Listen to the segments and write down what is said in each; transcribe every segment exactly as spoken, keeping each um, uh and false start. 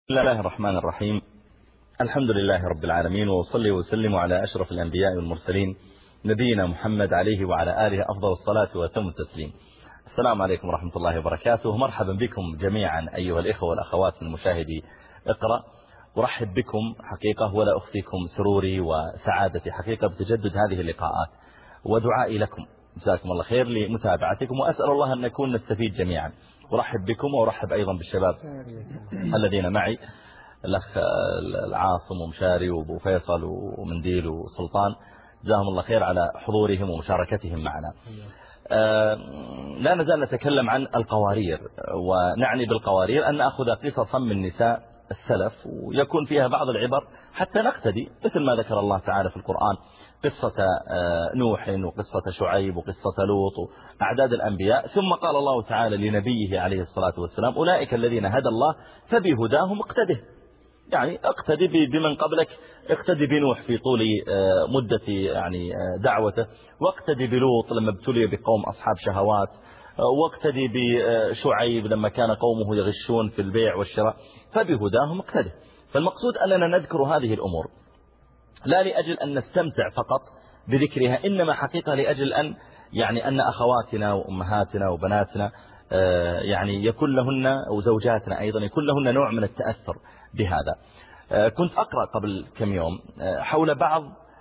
بسم الله الرحمن الرحيم. الحمد لله رب العالمين، وصلي وسلم على أشرف الأنبياء والمرسلين نبينا محمد عليه وعلى آله أفضل الصلاة وأتم التسليم. السلام عليكم ورحمة الله وبركاته. مرحبا بكم جميعا أيها الإخوة والأخوات المشاهدي اقرأ. أرحب بكم حقيقة ولا أخفيكم سروري وسعادتي حقيقة بتجدد هذه اللقاءات، ودعائي لكم جزاكم الله خير لمتابعتكم، وأسأل الله أن نكون نستفيد جميعا. أرحب بكم وأرحب أيضا بالشباب الذين معي، الأخ العاصم ومشاري وابو فيصل ومنديل وسلطان، جزاهم الله خير على حضورهم ومشاركتهم معنا. لا نزال نتكلم عن القوارير، ونعني بالقوارير أن نأخذ قصصا من نساء السلف ويكون فيها بعض العبر حتى نقتدي، مثل ما ذكر الله تعالى في القرآن قصة نوح وقصة شعيب وقصة لوط وأعداد الأنبياء. ثم قال الله تعالى لنبيه عليه الصلاة والسلام: أولئك الذين هدى الله فبهداهم اقتده. يعني اقتدي بمن قبلك، اقتدي بنوح في طول مدة يعني دعوته، واقتدي بلوط لما ابتلي بقوم أصحاب شهوات، واقتدي بشعيب لما كان قومه يغشون في البيع والشراء، فبهداهم اقتده. فالمقصود أننا نذكر هذه الأمور لا لأجل أن نستمتع فقط بذكرها، إنما حقيقة لأجل أن يعني أن أخواتنا وأمهاتنا وبناتنا يعني يكون لهن، وزوجاتنا أيضا يكون لهن نوع من التأثر بهذا. كنت أقرأ قبل كم يوم حول بعض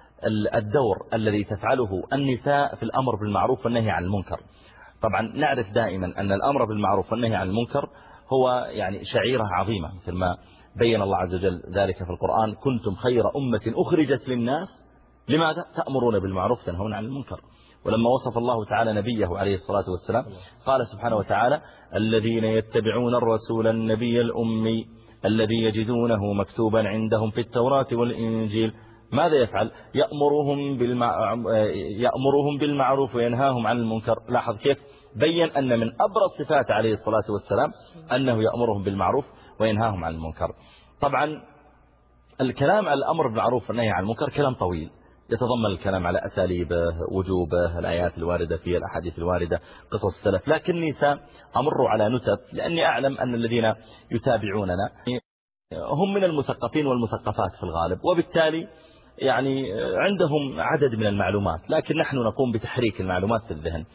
الدور الذي تفعله النساء في الأمر بالمعروف والنهي عن المنكر. طبعا نعرف دائما أن الأمر بالمعروف والنهي عن المنكر هو يعني شعيرة عظيمة، مثل ما بين الله عز وجل ذلك في القرآن: كنتم خير أمة أخرجت للناس لماذا؟ تأمرون بالمعروف تنهون عن المنكر. ولما وصف الله تعالى نبيه عليه الصلاة والسلام قال سبحانه وتعالى: الذين يتبعون الرسول النبي الأمي الذي يجدونه مكتوبا عندهم في التوراة والإنجيل ماذا يفعل؟ يأمرهم, بالمع... يأمرهم بالمعروف وينهاهم عن المنكر. لاحظ كيف بين أن من أبرز صفات عليه الصلاة والسلام أنه يأمرهم بالمعروف وينهاهم عن المنكر. طبعا الكلام على الأمر بالمعروف والنهي عن المنكر كلام طويل، يتضمن الكلام على أساليبه، وجوبه، الآيات الواردة فيه، الأحاديث الواردة، قصص السلف، لكني سأمر على نتب لأني أعلم أن الذين يتابعوننا هم من المثقفين والمثقفات في الغالب، وبالتالي يعني عندهم عدد من المعلومات، لكن نحن نقوم بتحريك المعلومات في الذهن.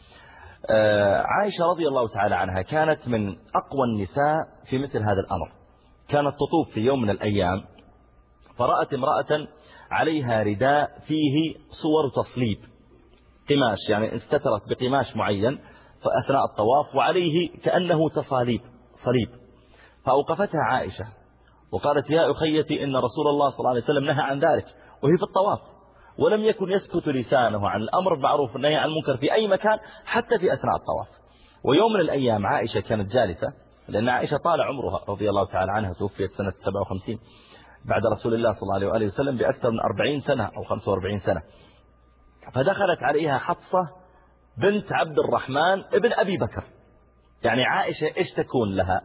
عائشة رضي الله تعالى عنها كانت من أقوى النساء في مثل هذا الأمر. كانت تطوف في يوم من الأيام فرأت امرأة عليها رداء فيه صور تصليب، قماش، يعني استترت بقماش معين فأثناء الطواف وعليه كأنه تصاليب صليب. فأوقفتها عائشة وقالت: يا أخيتي إن رسول الله صلى الله عليه وسلم نهى عن ذلك وهي في الطواف، ولم يكن يسكت لسانه عن الأمر بالمعروف والنهي عن المنكر في أي مكان حتى في أثناء الطواف. ويوم من الأيام عائشة كانت جالسة، لأن عائشة طال عمرها رضي الله تعالى عنها، توفيت سنة سبعة وخمسين بعد رسول الله صلى الله عليه وآله وسلم بأكثر من أربعين سنة أو خمسة وأربعين سنة. فدخلت عليها حفصة بنت عبد الرحمن ابن أبي بكر. يعني عائشة إيش تكون لها؟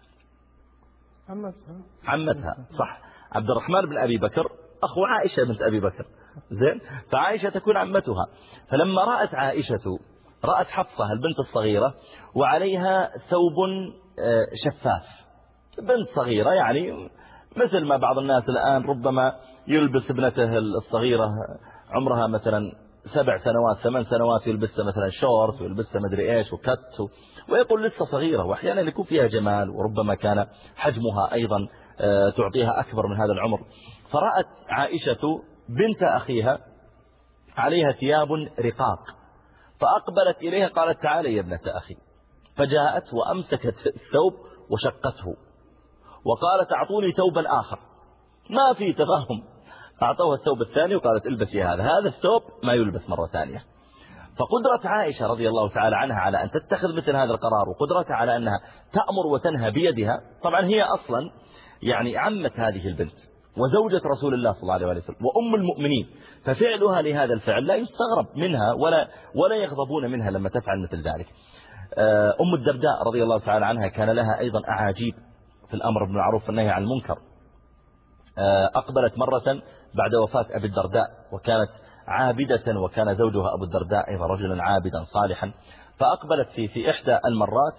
عمتها. عمتها، صح. عبد الرحمن بن أبي بكر أخو عائشة بنت أبي بكر، زين، فعائشة تكون عمتها. فلما رأت عائشة رأت حفصة البنت الصغيرة وعليها ثوب شفاف، بنت صغيرة يعني مثل ما بعض الناس الآن ربما يلبس ابنته الصغيرة عمرها مثلا سبع سنوات ثمان سنوات يلبسها مثلا شورت ويلبسها مدري ايش وكت، ويقول لسه صغيرة، واحيانا يكون فيها جمال، وربما كان حجمها أيضا تعطيها أكبر من هذا العمر. فرأت عائشة بنت أخيها عليها ثياب رقاق، فأقبلت إليها قالت: تعالي يا ابنة أخي. فجاءت وأمسكت الثوب وشقته وقالت: أعطوني ثوبا آخر. ما في تفاهم، أعطوها الثوب الثاني وقالت: البسي هذا، هذا الثوب ما يلبس مرة ثانية. فقدرة عائشة رضي الله تعالى عنها على أن تتخذ مثل هذا القرار، وقدرتها على أنها تأمر وتنهى بيدها، طبعا هي أصلا يعني عمة هذه البنت وزوجة رسول الله صلى الله عليه وسلم وأم المؤمنين، ففعلها لهذا الفعل لا يستغرب منها ولا ولا يغضبون منها لما تفعل مثل ذلك. أم الدرداء رضي الله تعالى عنها كان لها أيضا أعاجيب في الأمر بالمعروف والنهي عن المنكر. أقبلت مرة بعد وفاة أبي الدرداء، وكانت عابدة، وكان زوجها أبو الدرداء أيضا رجلا عابدا صالحا. فأقبلت في في إحدى المرات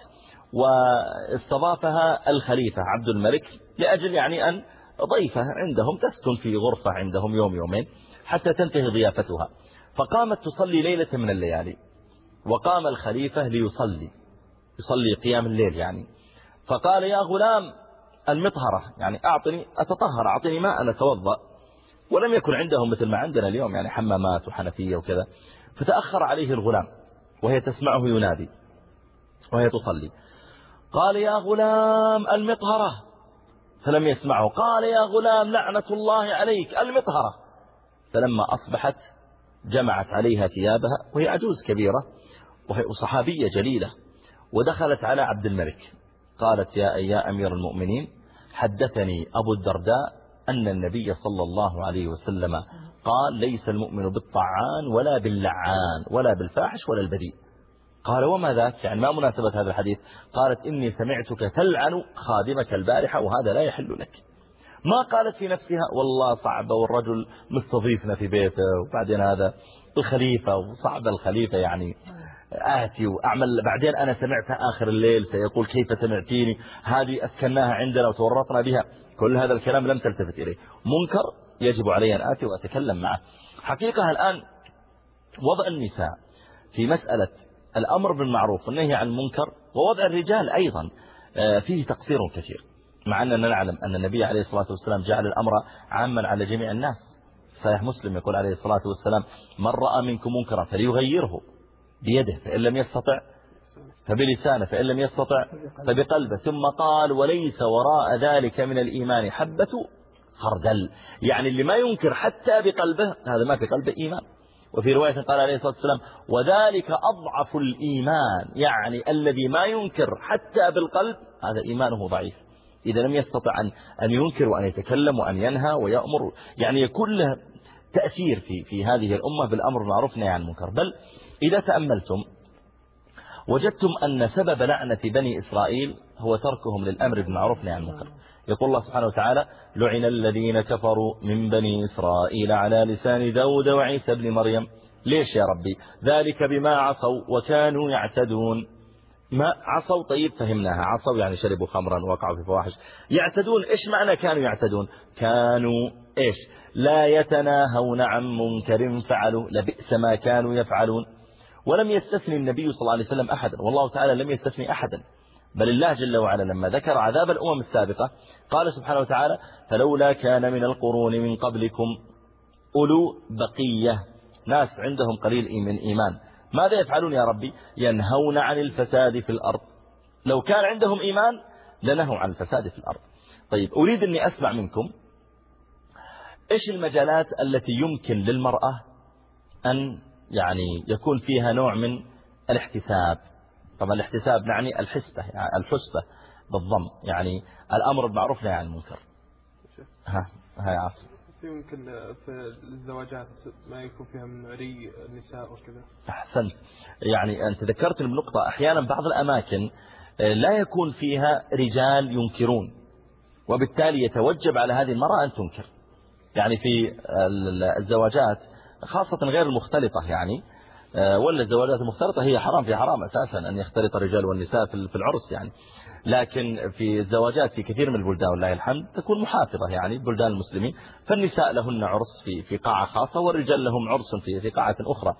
واستضافها الخليفة عبد الملك لأجل يعني أن ضيفة عندهم تسكن في غرفة عندهم يوم يومين حتى تنتهي ضيافتها. فقامت تصلي ليلة من الليالي، وقام الخليفة ليصلي يصلي قيام الليل يعني. فقال يا غلام المطهرة، يعني أعطني أتطهر، أعطني ماء أتوضأ. ولم يكن عندهم مثل ما عندنا اليوم يعني حمامات وحنفية وكذا. فتأخر عليه الغلام وهي تسمعه ينادي وهي تصلي. قال يا غلام المطهرة، فلم يسمعه. قال يا غلام لعنة الله عليك المطهرة. فلما أصبحت جمعت عليها ثيابها، وهي عجوز كبيرة وهي صحابية جليلة، ودخلت على عبد الملك قالت يا يا أمير المؤمنين حدثني أبو الدرداء أن النبي صلى الله عليه وسلم قال ليس المؤمن بالطعان ولا باللعان ولا بالفاحش ولا البذيء. قال وما ذاك، يعني ما مناسبة هذا الحديث؟ قالت إني سمعتك تلعن خادمك البارحة وهذا لا يحل لك. ما قالت في نفسها والله صعبة والرجل مستضيفنا في بيته، وبعدين هذا الخليفة وصعب الخليفة يعني آتي وأعمل، بعدين أنا سمعتها آخر الليل سيقول كيف سمعتيني، هذه أسكناها عندنا وتورطنا بها. كل هذا الكلام لم تلتفت إليه. منكر يجب علي أن آتي وأتكلم معه. حقيقة الآن وضع النساء في مسألة الأمر بالمعروف والنهي عن المنكر ووضع الرجال أيضا فيه تقصير كثير، مع أننا نعلم أن النبي عليه الصلاة والسلام جعل الأمر عاما على جميع الناس. صحيح مسلم يقول عليه الصلاة والسلام من رأى منكم منكرا فليغيره بيده، فإن لم يستطع فبلسانه، فإن لم يستطع فبقلبه، ثم قال وليس وراء ذلك من الإيمان حبة خردل. يعني اللي ما ينكر حتى بقلبه هذا ما في قلبه إيمان. وفي رواية قال عليه الصلاة والسلام وذلك أضعف الإيمان، يعني الذي ما ينكر حتى بالقلب هذا إيمانه ضعيف. إذا لم يستطع أن ينكر وأن يتكلم وأن ينهى ويأمر، يعني يكون له تأثير في في هذه الأمة بالأمر بالمعروف والنهي عن المنكر. بل إذا تأملتم وجدتم أن سبب لعنة بني إسرائيل هو تركهم للأمر بالمعروف والنهي عن المنكر. يقول الله سبحانه وتعالى لعن الذين كفروا من بني إسرائيل على لسان داود وعيسى بن مريم. ليش يا ربي؟ ذلك بما عصوا وكانوا يعتدون. ما عصوا طيب فهمناها، عصوا يعني شربوا خمرا وقعوا في فواحش. يعتدون إيش معنى كانوا يعتدون؟ كانوا إيش لا يتناهون عن منكر فعلوا لبئس ما كانوا يفعلون. ولم يستثني النبي صلى الله عليه وسلم أحدا، والله تعالى لم يستثني أحدا، بل الله جل وعلا لما ذكر عذاب الأمم السابقة قال سبحانه وتعالى فلولا كان من القرون من قبلكم أولو بقية، ناس عندهم قليل من إيمان، ماذا يفعلون يا ربي؟ ينهون عن الفساد في الأرض. لو كان عندهم إيمان لنهوا عن الفساد في الأرض. طيب أريد أني أسمع منكم إيش المجالات التي يمكن للمرأة أن يعني يكون فيها نوع من الاحتساب. طبعا الاحتساب نعني الحسبة، يعني الحسبة بالضم، يعني الأمر بالمعروف والنهي عن المنكر. ها ها يا عاصم. يمكن في الزواجات ما يكون فيها من عري النساء وكذا. أحسنت، يعني أنت ذكرت النقطة. أحيانا بعض الأماكن لا يكون فيها رجال ينكرون، وبالتالي يتوجب على هذه المرأة أن تنكر. يعني في الزواجات خاصة غير المختلطة، يعني ولا الزواجات المختلطة هي حرام في حرام أساسا أن يختلط الرجال والنساء في العرس يعني. لكن في الزواجات في كثير من البلدان والله الحمد تكون محافظة، يعني بلدان المسلمين، فالنساء لهن عرس في في قاعة خاصة والرجال لهم عرس في في قاعة أخرى.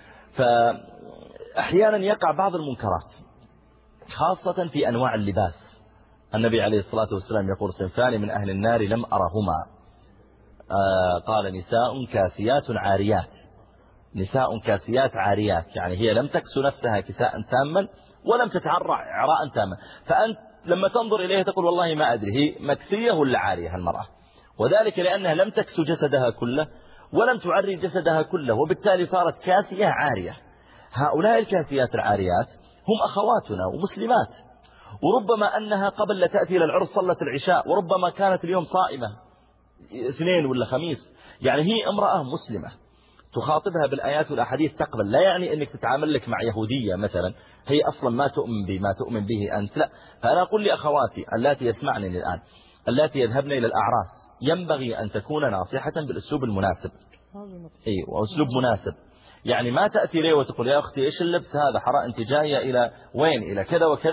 فأحيانا يقع بعض المنكرات خاصة في أنواع اللباس. النبي عليه الصلاة والسلام يقول صنفان من أهل النار لم أرهما، آه قال نساء كاسيات عاريات. نساء كاسيات عاريات يعني هي لم تكس نفسها كساء تاما ولم تتعرى عراء تاما، فأنت لما تنظر إليها تقول والله ما أدري هي مكسية ولا عارية المرأة، وذلك لأنها لم تكس جسدها كله ولم تعري جسدها كله، وبالتالي صارت كاسية عارية. هؤلاء الكاسيات العاريات هم أخواتنا ومسلمات، وربما أنها قبل لا تأتي للعرس صلت العشاء، وربما كانت اليوم صائمة اثنين ولا خميس، يعني هي امرأة مسلمة تخاطبها بالآيات والأحاديث تقبل. لا يعني أنك تتعامل لك مع يهودية مثلا هي أصلا ما تؤمن بما تؤمن به أنت، لا. فأنا أقول لأخواتي اللاتي يسمعني الآن اللاتي يذهبن إلى الأعراس ينبغي أن تكون ناصحة بالأسلوب المناسب، أي وأسلوب مناسب. يعني ما تأتي لي وتقول يا أختي إيش اللبس هذا حرام، أنت جاية إلى وين إلى كذا وكذا،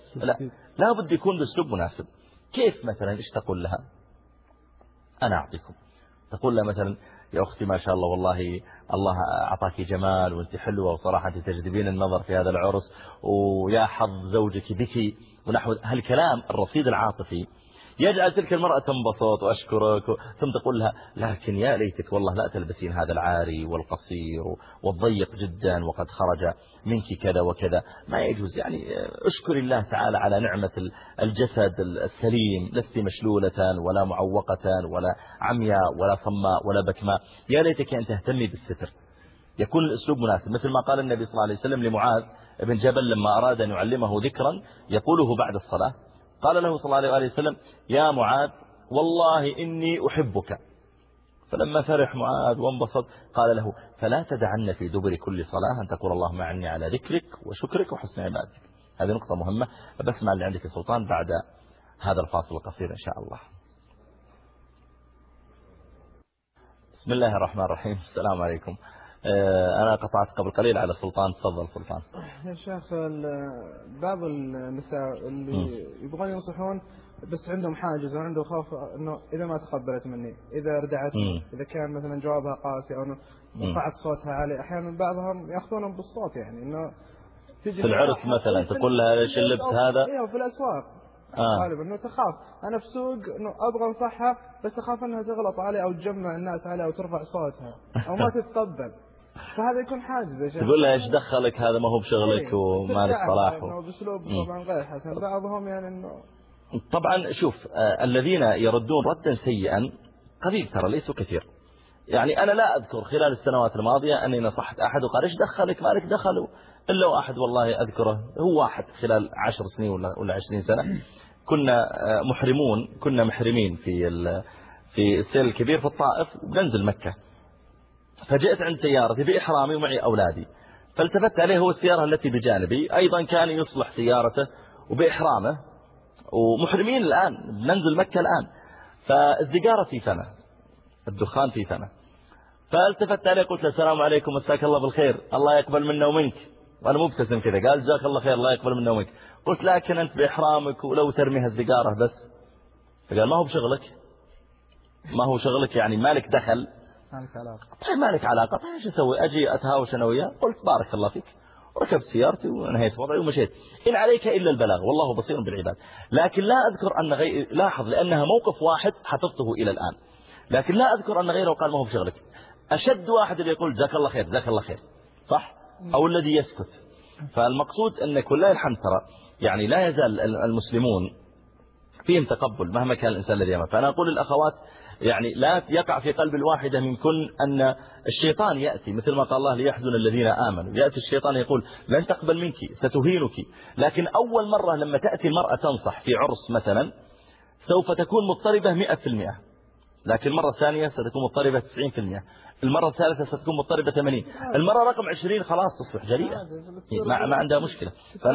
لا لا بد يكون بأسلوب مناسب. كيف مثلا إيش تقول لها؟ أنا أعطيكم. تقول لها مثلا يا أختي ما شاء الله والله الله أعطاك جمال وأنت حلوة وصراحة أنت تجذبين النظر في هذا العرس ويا حظ زوجك بك ونحو هالكلام الرصيد العاطفي يجعل تلك المرأة تنبسط وأشكرك ثم تقول لها لكن يا ليتك والله لا تلبسين هذا العاري والقصير والضيق جدا وقد خرج منك كذا وكذا. ما يجوز. يعني اشكر الله تعالى على نعمة الجسد السليم، لست مشلولة ولا معوقة ولا عمياء ولا صماء ولا بكماء. يا ليتك أن تهتمي بالستر. يكون الأسلوب مناسب مثل ما قال النبي صلى الله عليه وسلم لمعاذ بن جبل لما أراد أن يعلمه ذكرا يقوله بعد الصلاة. قال له صلى الله عليه وسلم يا معاذ والله إني أحبك. فلما فرح معاذ وانبسط قال له فلا تدعن في دبر كل صلاة أن تقول اللهم أعني على ذكرك وشكرك وحسن عبادتك. هذه نقطة مهمة. بسمع اللي عندك سلطان بعد هذا الفاصل القصير إن شاء الله. بسم الله الرحمن الرحيم. السلام عليكم. أنا قطعت قبل قليل على سلطان. تفضل سلطان. يا شيخ بعض النساء اللي يبغون ينصحون بس عندهم حاجز وعنده خوف انه اذا ما تقبلت مني اذا ردعتني اذا كان مثلا جوابها قاسي او انه رفعت صوتها عالي. احيانا بعضهم ياخذونهم بالصوت يعني انه في العرس مثلا تقول لها ليش اللبس هذا. ايوه في الاسواق آه. غالبا انه تخاف. انا في سوق انه ابغى انصحها بس اخاف انها تغلط علي او تجمع الناس عليها او ترفع صوتها او ما تتقبل. فهذا يكون حاجز يا شيخ. تقول له ايش دخلك هذا ما هو بشغلك وما لك صلاح و... باسلوب طبعا غير حسن. بعضهم يعني انه طبعا شوف آه الذين يردون ردا سيئا قليل ترى ليسوا كثير. يعني انا لا اذكر خلال السنوات الماضية اني نصحت احد وقال ايش دخلك ما لك دخل الا واحد والله اذكره هو واحد خلال عشر سنين ولا ولا عشرين سنة كنا آه محرمون كنا محرمين في في السيل الكبير في الطائف وبننزل مكة. فجئت عند سيارتي بإحرامي ومعي أولادي فالتفت عليه هو السيارة التي بجانبي أيضا كان يصلح سيارته وبإحرامه ومحرمين الآن ننزل مكة الآن. فالزجارة في فمه الدخان في فمه فالتفت عليه قلت له السلام عليكم مساك الله بالخير الله يقبل منا ومنك وأنا مبتسم كذا. قال جزاك الله خير الله يقبل منا ومنك. قلت لكن أنت بإحرامك ولو ترميها الزجارة بس. فقال ما هو بشغلك ما هو شغلك يعني مالك دخل مالك علاقة. طيب مالك علاقة. ايش اسوي اجي اتهاوش انا وياه. قلت بارك الله فيك وركبت سيارتي وانهيت وضعي ومشيت. ان عليك الا البلاغ والله بصير بالعباد. لكن لا اذكر ان غير لاحظ لانها موقف واحد حفظته الى الان. لكن لا اذكر ان غيره قال ما هو بشغلك. اشد واحد اللي يقول جزاك الله خير جزاك الله خير صح او الذي يسكت. فالمقصود ان كلها الحمد ترى يعني لا يزال المسلمون فيهم تقبل مهما كان الانسان الذي يعمل. فانا اقول للاخوات يعني لا يقع في قلب الواحدة منكن أن الشيطان يأتي مثل ما قال الله ليحزن الذين آمنوا. يأتي الشيطان يقول لن تقبل منك ستهينك. لكن أول مرة لما تأتي المرأة تنصح في عرس مثلا سوف تكون مضطربة مئة في المئة. لكن المرة الثانية ستكون مضطربة تسعين في المئة. المرة الثالثة ستكون مضطربة ثمانين. المرة رقم عشرين خلاص تصبح جريئة ما, ما عندها مشكلة.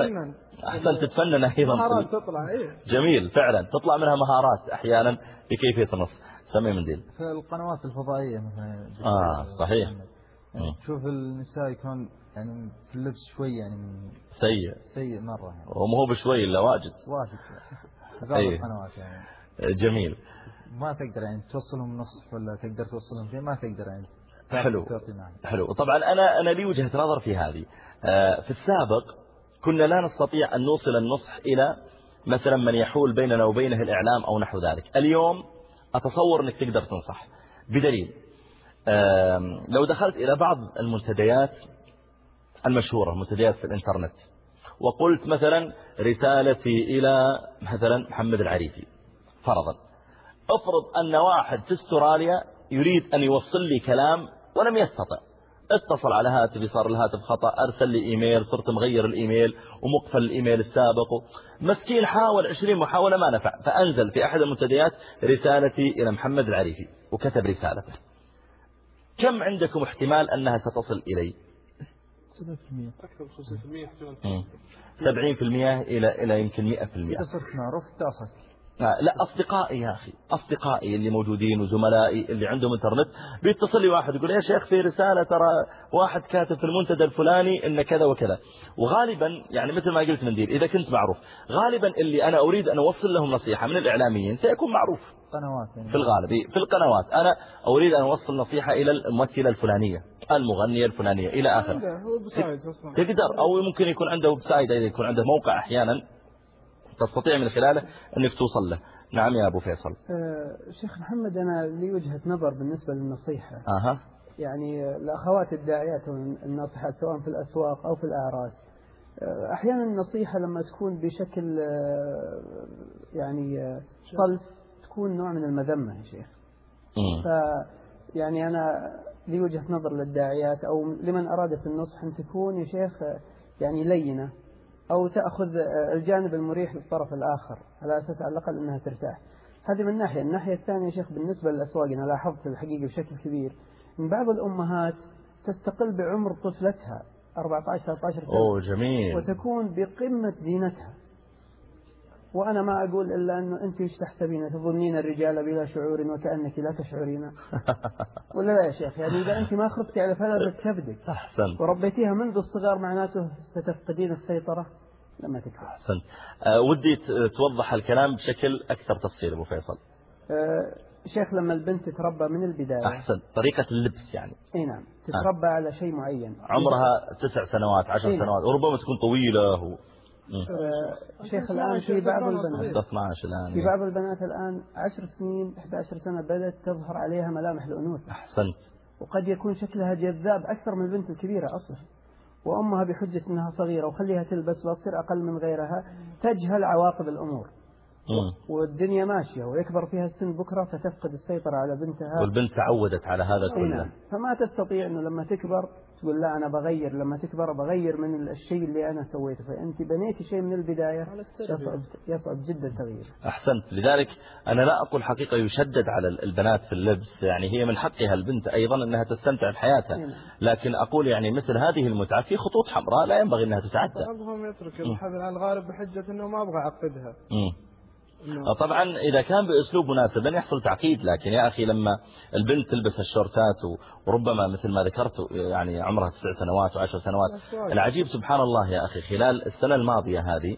أحسن تتفنن أيضا مهارات تطلع. جميل فعلا تطلع منها مهارات أحيانا بكيفية النص. سمي منديل في القنوات الفضائية مثلا. آه صحيح. يعني تشوف النساء يكون يعني في اللبس شوي يعني سيء سيء مرة يعني. وما هو بشوي إلا واجد واجد في بعض القنوات يعني. جميل. ما تقدر يعني توصلهم نصف ولا تقدر توصلهم شيء ما تقدر يعني. حلو حلو. طبعا أنا أنا لي وجهة نظر في هذه. في السابق كنا لا نستطيع أن نوصل النصح إلى مثلا من يحول بيننا وبينه الإعلام أو نحو ذلك. اليوم أتصور أنك تقدر تنصح بدليل لو دخلت إلى بعض المنتديات المشهورة منتديات في الإنترنت وقلت مثلا رسالتي إلى مثلا محمد العريفي فرضا. افرض أن واحد في استراليا يريد أن يوصل لي كلام ولم يستطع. اتصل على هاتفي صار الهاتف خطأ أرسل لي إيميل صرت مغير الإيميل ومقفل الإيميل السابق. مسكين حاول عشرين محاولة ما نفع. فأنزل في أحد المنتديات رسالتي إلى محمد العريفي وكتب رسالته. كم عندكم احتمال أنها ستصل إلي؟ سبعين بالمئة أكثر من خمسين بالمئة سبعين بالمئة إلى إلى يمكن مئة بالمئة. إذا صرت معروف تصل. لا أصدقائي يا أخي، أصدقائي اللي موجودين وزملائي اللي عندهم انترنت بيتصل لي واحد يقول يا شيخ في رسالة ترى واحد كاتب في المنتدى الفلاني إن كذا وكذا. وغالبا يعني مثل ما قلت منديل إذا كنت معروف غالبا اللي أنا أريد أن أوصل لهم نصيحة من الإعلاميين سيكون معروف قنوات يعني. في الغالب في القنوات أنا أريد أن أوصل نصيحة إلى الممثلة الفلانية المغنية الفلانية إلى آخره. تقدر أو ممكن يكون عنده ويب سايت إذا يكون عنده موقع أحيانا تستطيع من خلاله أنك توصل له. نعم يا أبو فيصل. أه شيخ محمد أنا لي وجهة نظر بالنسبة للنصيحة. أها. يعني الأخوات الداعيات والناصحات سواء في الأسواق أو في الأعراس أحيانا النصيحة لما تكون بشكل يعني صلف تكون نوع من المذمة يا شيخ. ف يعني أنا لي وجهة نظر للداعيات أو لمن أرادت النصح أن تكون يا شيخ يعني لينة أو تأخذ الجانب المريح للطرف الآخر على أساس على الأقل أنها ترتاح. هذه من ناحية. الناحية الثانية يا شيخ بالنسبة للأسواق أنا لاحظت الحقيقة بشكل كبير من بعض الأمهات تستقل بعمر طفلتها أربعة عشر ثلاثة عشر سنة. أوه جميل. وتكون بقمة زينتها. وأنا ما أقول إلا أنه أنت إيش تحسبين تظنين الرجال بلا شعور وكأنك لا تشعرين ولا لا يا شيخ. يعني إذا أنت ما خفتي على فلذة كبدك أحسن وربيتيها منذ الصغار معناته ستفقدين السيطرة لما تكبر. أحسن. أه ودي توضح الكلام بشكل أكثر تفصيل أبو فيصل. أه شيخ لما البنت تتربى من البداية أحسن طريقة اللبس يعني اي نعم تتربى آه. على شيء معين عمرها تسع سنوات عشر إيه؟ سنوات وربما تكون طويلة و... آه شيخ الآن في بعض البنات اثناشر الآن في بعض البنات الآن عشر سنين إحدى عشرة سنة بدأت تظهر عليها ملامح الأنوثة. أحسنت. وقد يكون شكلها جذاب أكثر من البنت الكبيرة أصلا وأمها بحجة أنها صغيرة وخليها تلبس وتصير أقل من غيرها تجهل عواقب الأمور. مم. والدنيا ماشية ويكبر فيها السن بكرة فتفقد السيطرة على بنتها والبنت تعودت على هذا كله. فما تستطيع أنه لما تكبر تقول لا أنا بغير لما تكبر بغير من الشيء اللي أنا سويته. فأنت بنيتي شيء من البداية يصعب, يصعب جدا تغيير. أحسنت. لذلك أنا لا أقول حقيقة يشدد على البنات في اللبس يعني هي من حقها البنت أيضا أنها تستمتع بحياتها لكن أقول يعني مثل هذه المتعة في خطوط حمراء لا ينبغي أنها تتعدى. بعضهم يترك الحذر على الغالب بحجة أنه ما أبغى أعقدها. طبعا إذا كان بأسلوب مناسب لن يحصل تعقيد لكن يا أخي لما البنت تلبس الشورتات وربما مثل ما ذكرت يعني عمرها تسع سنوات وعشر سنوات. العجيب سبحان الله يا أخي خلال السنة الماضية هذه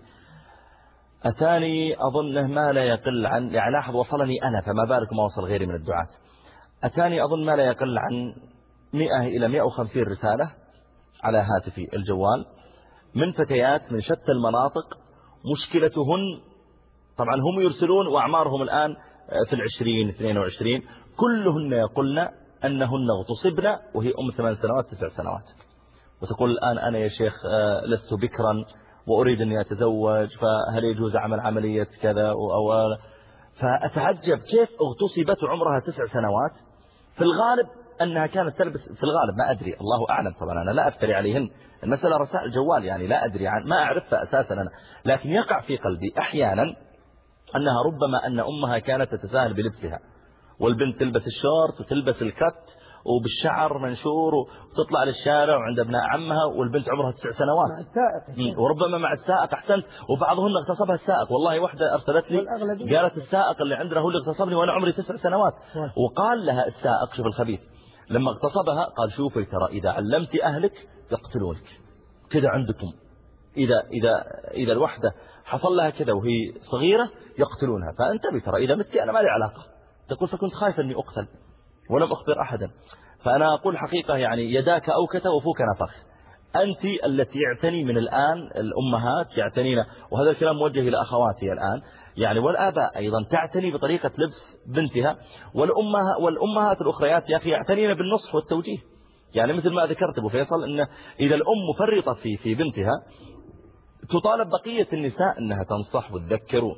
أتاني أظنه ما لا يقل عن يعني لاحظ وصلني أنا فما بالك ما وصل غيري من الدعاة. أتاني أظن ما لا يقل عن مئة إلى مئة وخمسين رسالة على هاتفي الجوال من فتيات من شتى المناطق مشكلتهن طبعا هم يرسلون وأعمارهم الآن في العشرين اثنين وعشرين كلهن يقولن أنهن اغتصبن وهي أم ثمان سنوات تسع سنوات وتقول الآن أنا يا شيخ لست بكرا وأريد أني أتزوج فهل يجوز عمل عملية كذا أو فأتعجب كيف اغتصبت عمرها تسع سنوات. في الغالب أنها كانت تلبس في الغالب ما أدري الله أعلم طبعا أنا لا أفتري عليهن المسألة رسائل جوال يعني لا أدري عن ما أعرفها أساسا أنا لكن يقع في قلبي أحيانا أنها ربما أن أمها كانت تتساهل بلبسها والبنت تلبس الشورت وتلبس الكت وبالشعر منشور وتطلع للشارع وعند ابناء عمها والبنت عمرها تسع سنوات مع السائق وربما مع السائق. أحسنت. وبعضهن اغتصبها السائق. والله واحدة أرسلت لي قالت السائق اللي عندنا هو اللي اغتصبني وأنا عمري تسع سنوات. وقال لها السائق شوف الخبيث لما اغتصبها قال شوفي ترى إذا علمت أهلك يقتلونك كذا عندكم إذا, إذا, إذا الوحدة حصل لها كذا وهي صغيرة يقتلونها فانتبه ترى إذا مت أنا ما لي علاقة. تقول فكنت خايفة أني أقتل ولم أخبر أحدا. فأنا أقول حقيقة يعني يداك أوكت وفوك نفخ. أنت التي يعتني من الآن الأمهات يعتنين وهذا الكلام موجه إلى أخواتي الآن يعني والآباء أيضا تعتني بطريقة لبس بنتها والأمها والأمهات الأخريات يا أخي يعتنين بالنصح والتوجيه. يعني مثل ما ذكرت أبو فيصل إن إذا الأم مفرطة في في بنتها تطالب بقية النساء أنها تنصح وتذكر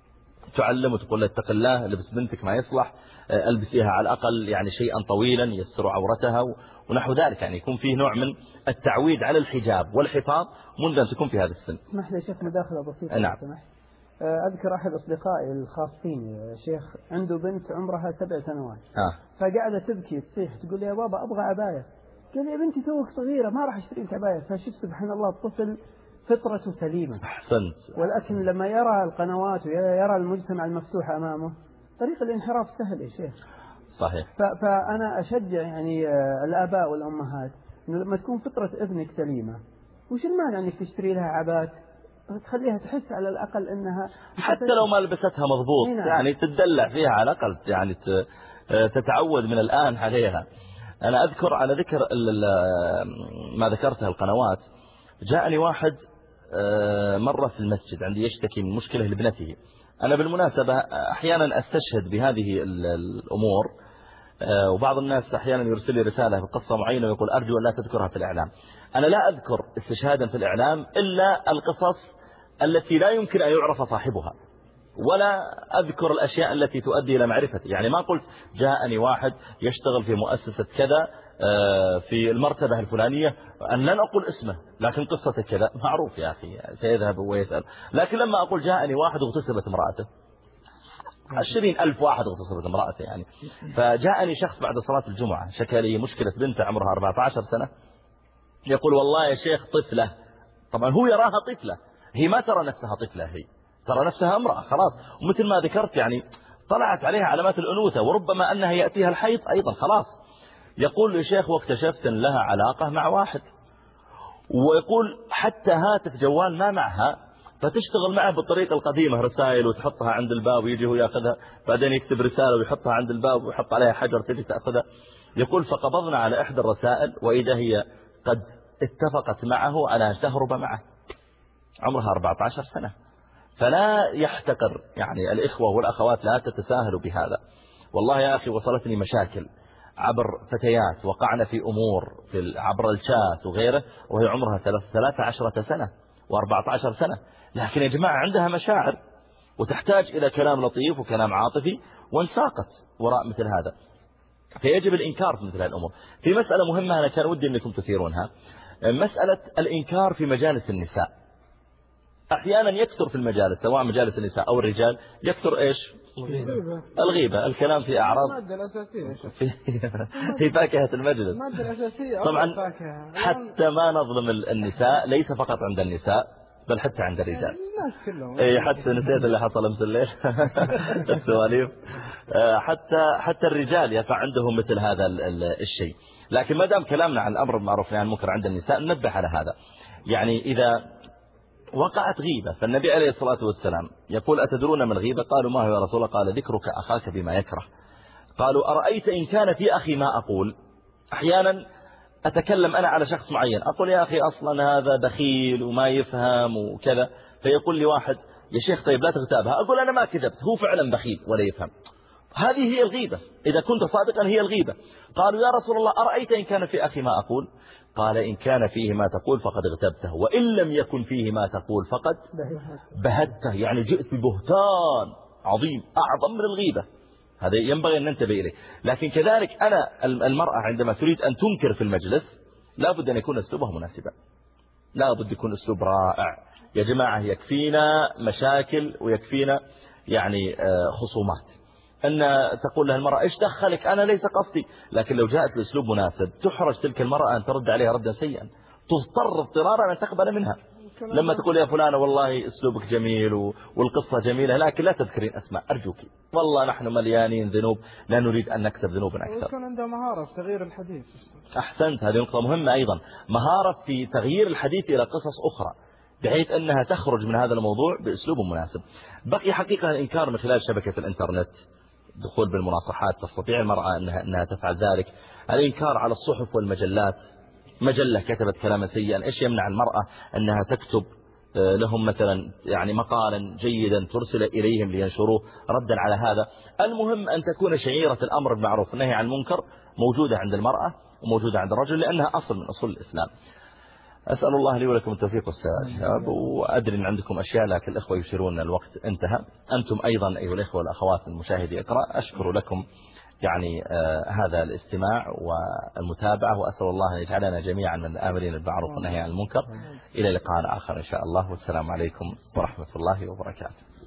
تعلم وتقول له اتق الله لبس بنتك ما يصلح ألبسيها على الأقل يعني شيئا طويلا يستر عورتها ونحو ذلك يعني يكون فيه نوع من التعويد على الحجاب والحفاظ منذ أن تكون في هذا السن. اسمح لي شيخ مداخلة بسيطة. نعم. أذكر أحد أصدقائي الخاصين يا شيخ عنده بنت عمرها سبع سنوات آه. فقاعدة تبكي تصيح تقول يا بابا أبغى عباية. قال يا بنتي توك صغيرة ما راح أشتري لك عباية. فشوف سبحان الله الطفل فطرته سليمة. أحسنت. ولكن لما يرى القنوات ويرى المجتمع المفتوح أمامه طريق الانحراف سهل يا شيخ. صحيح. فأنا أشجع يعني الآباء والأمهات إنه لما تكون فطرة ابنك سليمة وش المانع إنك تشتري لها عبات تخليها تحس على الأقل إنها حتى لو ما لبستها مضبوط يعني تدلع فيها على الأقل يعني تتعود من الآن عليها. أنا أذكر على ذكر ما ذكرتها القنوات، جاءني واحد مرة في المسجد عندي يشتكي من مشكلة لابنته. أنا بالمناسبة أحيانا أستشهد بهذه الأمور، وبعض الناس أحيانا يرسل لي رسالة بقصة معينة ويقول أرجو أن لا تذكرها في الإعلام. أنا لا أذكر استشهادا في الإعلام إلا القصص التي لا يمكن أن يعرف صاحبها، ولا أذكر الأشياء التي تؤدي إلى معرفتي. يعني ما قلت جاءني واحد يشتغل في مؤسسة كذا في المرتبة الفلانية، أن لن أقول اسمه لكن قصة كذا معروف يا أخي سيذهب ويسأل. لكن لما أقول جاءني واحد اغتصبت امرأته، عشرين ألف واحد اغتصبت امرأته يعني. فجاءني شخص بعد صلاة الجمعة شكى لي مشكلة بنت عمرها أربعة عشر سنة، يقول والله يا شيخ طفلة. طبعا هو يراها طفلة، هي ما ترى نفسها طفلة، هي ترى نفسها امرأة خلاص. ومثل ما ذكرت يعني طلعت عليها علامات الأنوثة، وربما أنها يأتيها الحيض أيضا خلاص. يقول يا شيخ واكتشفت أن لها علاقة مع واحد، ويقول حتى هاتف جوال ما معها، فتشتغل معه بالطريقة القديمة، رسائل وتحطها عند الباب ويجي هو يأخذها، بعدين يكتب رسالة ويحطها عند الباب ويحط عليها حجر تجي تأخذها. يقول فقبضنا على إحدى الرسائل وإذا هي قد اتفقت معه على أن تهرب معه، عمرها أربعة عشر سنة. فلا يحتقر يعني الإخوة والأخوات، لا تتساهلوا بهذا. والله يا أخي وصلتني مشاكل عبر فتيات وقعنا في أمور في عبر الشات وغيره وهي عمرها ثلاثة عشرة سنة وأربعة عشر سنة، لكن يا جماعة عندها مشاعر وتحتاج إلى كلام لطيف وكلام عاطفي، وانساقت وراء مثل هذا. فيجب الإنكار في مثل هذه الأمور. في مسألة مهمة أنا كان ودي أنكم تثيرونها، مسألة الإنكار في مجالس النساء. أحيانا يكثر في المجالس سواء مجالس النساء أو الرجال يكثر إيش؟ الغيبة. الغيبة، الكلام في أعراض المادة الأساسية في فاكهة المجلس. المادة الأساسية طبعا حتى ما نظلم النساء، ليس فقط عند النساء بل حتى عند الرجال. الناس كلهم. إيه حتى نسيت اللي حصل أمس الليل السواليف. حتى حتى الرجال يقع عندهم مثل هذا الشيء. لكن ما دام كلامنا عن الأمر بالمعروف والنهي عن المنكر عند النساء ننبه على هذا. يعني إذا وقعت غيبة، فالنبي عليه الصلاة والسلام يقول أتدرون ما الغيبة؟ قالوا ما هو يا رسول الله؟ قال ذكرك أخاك بما يكره. قالوا أرأيت إن كان في أخي ما أقول. أحيانا أتكلم أنا على شخص معين، أقول يا أخي أصلا هذا بخيل وما يفهم وكذا، فيقول لي واحد يا شيخ طيب لا تغتابها. أقول أنا ما كذبت، هو فعلا بخيل ولا يفهم. هذه هي الغيبة، إذا كنت صادقا هي الغيبة. قالوا يا رسول الله أرأيت إن كان في أخي ما أقول؟ قال إن كان فيه ما تقول فقد اغتبته، وإن لم يكن فيه ما تقول فقد بهته. يعني جئت ببهتان عظيم أعظم من الغيبة. هذا ينبغي أن ننتبه إليه. لكن كذلك أنا المرأة عندما تريد أن تنكر في المجلس لا بد أن يكون أسلوبها مناسبا، لا بد يكون أسلوب رائع. يا جماعة يكفينا مشاكل ويكفينا يعني خصومات. أن تقول لها المرأة إيش دخلك أنا ليس قصدي. لكن لو جاءت بأسلوب مناسب تحرج تلك المرأة أن ترد عليها ردا سيئا، تضطر اضطرارا أن تقبل منها. لما تقول يا فلانة والله أسلوبك جميل والقصة جميلة لكن لا تذكرين أسماء أرجوك، والله نحن مليانين ذنوب لا نريد أن نكسب ذنوبا أكثر. ويكون عنده مهارة في تغيير الحديث. أحسنت، هذه نقطة مهمة أيضا، مهارة في تغيير الحديث إلى قصص أخرى بحيث أنها تخرج من هذا الموضوع بأسلوب مناسب. بقي حقيقة الإنكار من خلال شبكة الإنترنت، دخول بالمناصحات، تستطيع المرأة أنها, أنها تفعل ذلك. الإنكار على الصحف والمجلات، مجلة كتبت كلاما سيئا إيش يمنع المرأة أنها تكتب لهم مثلا يعني مقالا جيدا ترسل إليهم لينشروه ردا على هذا. المهم أن تكون شعيرة الأمر بالمعروف والنهي عن المنكر موجودة عند المرأة وموجودة عند الرجل لأنها أصل من أصول الإسلام. أسأل الله لي ولكم التوفيق والسداد. وأدري أن عندكم أشياء لكن الإخوة يشيرون الوقت انتهى. أنتم أيضا أيها الإخوة والأخوات المشاهدي اقرأ، أشكر لكم يعني آه هذا الاستماع والمتابعة، وأسأل الله أن يجعلنا جميعا من الآمرين بالمعروف والنهي عن المنكر. إلى لقاء آخر إن شاء الله، والسلام عليكم ورحمة الله وبركاته.